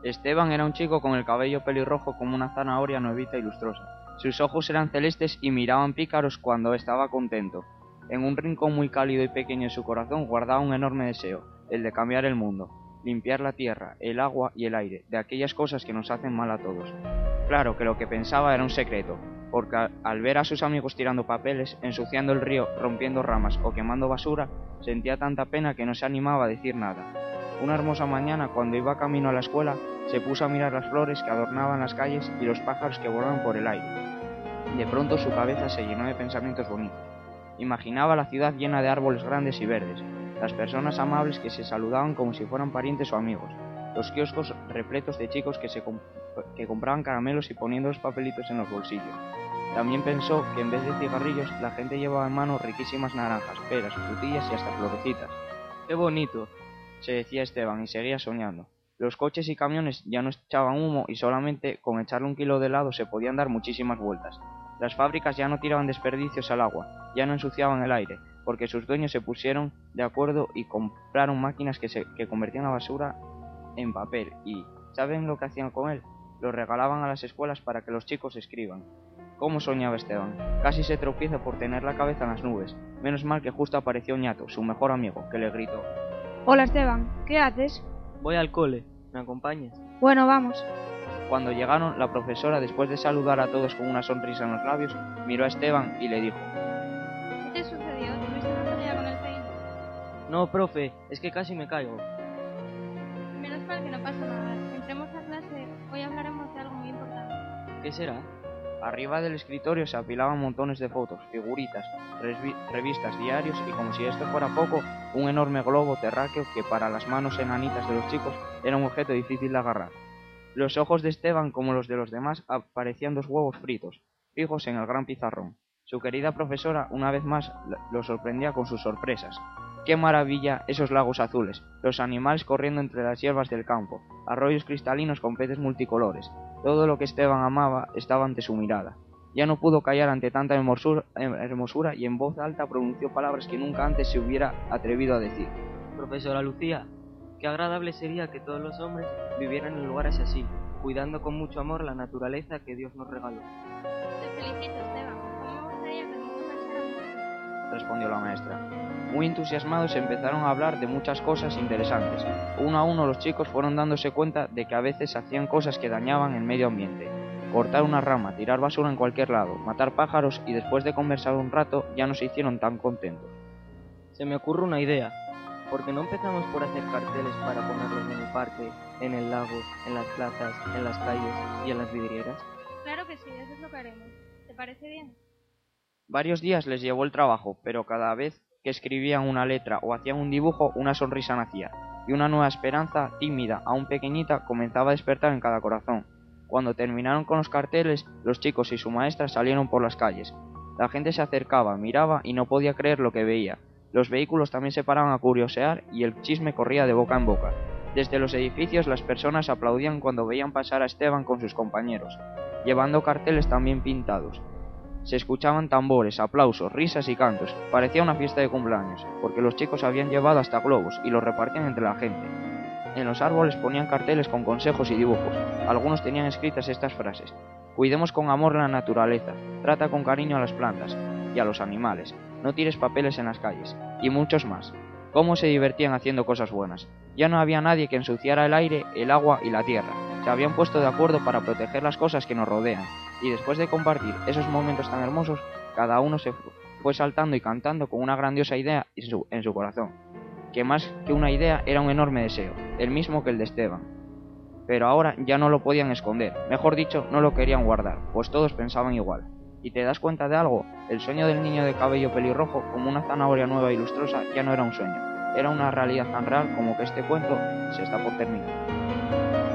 Esteban era un chico con el cabello pelirrojo como una zanahoria nuevita y lustrosa. Sus ojos eran celestes y miraban pícaros cuando estaba contento. En un rincón muy cálido y pequeño en su corazón guardaba un enorme deseo, el de cambiar el mundo, limpiar la tierra, el agua y el aire, de aquellas cosas que nos hacen mal a todos. Claro que lo que pensaba era un secreto, porque al ver a sus amigos tirando papeles, ensuciando el río, rompiendo ramas o quemando basura, sentía tanta pena que no se animaba a decir nada. Una hermosa mañana, cuando iba camino a la escuela, se puso a mirar las flores que adornaban las calles y los pájaros que volaban por el aire. De pronto su cabeza se llenó de pensamientos bonitos. Imaginaba la ciudad llena de árboles grandes y verdes, las personas amables que se saludaban como si fueran parientes o amigos, los kioscos repletos de chicos que compraban caramelos y poniendo los papelitos en los bolsillos. También pensó que en vez de cigarrillos, la gente llevaba en mano riquísimas naranjas, peras, frutillas y hasta florecitas. ¡Qué bonito!, se decía Esteban, y seguía soñando. Los coches y camiones ya no echaban humo y solamente con echarle un kilo de helado se podían dar muchísimas vueltas. Las fábricas ya no tiraban desperdicios al agua, ya no ensuciaban el aire, porque sus dueños se pusieron de acuerdo y compraron máquinas que convertían la basura en papel. ¿Y saben lo que hacían con él? Lo regalaban a las escuelas para que los chicos escriban. ¿Cómo soñaba Esteban? Casi se tropieza por tener la cabeza en las nubes. Menos mal que justo apareció Ñato, su mejor amigo, que le gritó: Hola Esteban, ¿qué haces? Voy al cole, ¿me acompañas? Bueno, vamos. Cuando llegaron, la profesora, después de saludar a todos con una sonrisa en los labios, miró a Esteban y le dijo: ¿Qué te sucedió? ¿Tuviste una pelea con el peine? No, profe, es que casi me caigo. Menos mal que no pasa nada. Entremos a clase. Hoy hablaremos de algo muy importante. ¿Qué será? Arriba del escritorio se apilaban montones de fotos, figuritas, revistas, diarios y, como si esto fuera poco, un enorme globo terráqueo que para las manos enanitas de los chicos era un objeto difícil de agarrar. Los ojos de Esteban, como los de los demás, parecían dos huevos fritos, fijos en el gran pizarrón. Su querida profesora, una vez más, lo sorprendía con sus sorpresas. ¡Qué maravilla esos lagos azules! Los animales corriendo entre las hierbas del campo, arroyos cristalinos con peces multicolores. Todo lo que Esteban amaba estaba ante su mirada. Ya no pudo callar ante tanta hermosura y en voz alta pronunció palabras que nunca antes se hubiera atrevido a decir. Profesora Lucía, qué agradable sería que todos los hombres vivieran en lugares así, cuidando con mucho amor la naturaleza que Dios nos regaló. Te felicito, Esteban. ¿Cómo me gustaría que el mundo pensara en eso? Respondió la maestra. Muy entusiasmados empezaron a hablar de muchas cosas interesantes. Uno a uno los chicos fueron dándose cuenta de que a veces hacían cosas que dañaban el medio ambiente. Cortar una rama, tirar basura en cualquier lado, matar pájaros, y después de conversar un rato ya no se hicieron tan contentos. Se me ocurre una idea. ¿Por qué no empezamos por hacer carteles para ponerlos en el parque, en el lago, en las plazas, en las calles y en las vidrieras? Claro que sí, eso es lo que haremos. ¿Te parece bien? Varios días les llevó el trabajo, pero cada vez que escribían una letra o hacían un dibujo, una sonrisa nacía, y una nueva esperanza, tímida, aún pequeñita, comenzaba a despertar en cada corazón. Cuando terminaron con los carteles, los chicos y su maestra salieron por las calles. La gente se acercaba, miraba y no podía creer lo que veía. Los vehículos también se paraban a curiosear y el chisme corría de boca en boca. Desde los edificios las personas aplaudían cuando veían pasar a Esteban con sus compañeros, llevando carteles también pintados. Se escuchaban tambores, aplausos, risas y cantos. Parecía una fiesta de cumpleaños, porque los chicos habían llevado hasta globos y los repartían entre la gente. En los árboles ponían carteles con consejos y dibujos. Algunos tenían escritas estas frases: cuidemos con amor la naturaleza, trata con cariño a las plantas y a los animales, no tires papeles en las calles, y muchos más. Cómo se divertían haciendo cosas buenas. Ya no había nadie que ensuciara el aire, el agua y la tierra. Se habían puesto de acuerdo para proteger las cosas que nos rodean. Y después de compartir esos momentos tan hermosos, cada uno se fue saltando y cantando con una grandiosa idea en su corazón, que más que una idea era un enorme deseo, el mismo que el de Esteban. Pero ahora ya no lo podían esconder, mejor dicho, no lo querían guardar, pues todos pensaban igual. ¿Y te das cuenta de algo? El sueño del niño de cabello pelirrojo, como una zanahoria nueva y lustrosa, ya no era un sueño, era una realidad tan real como que este cuento se está por terminar.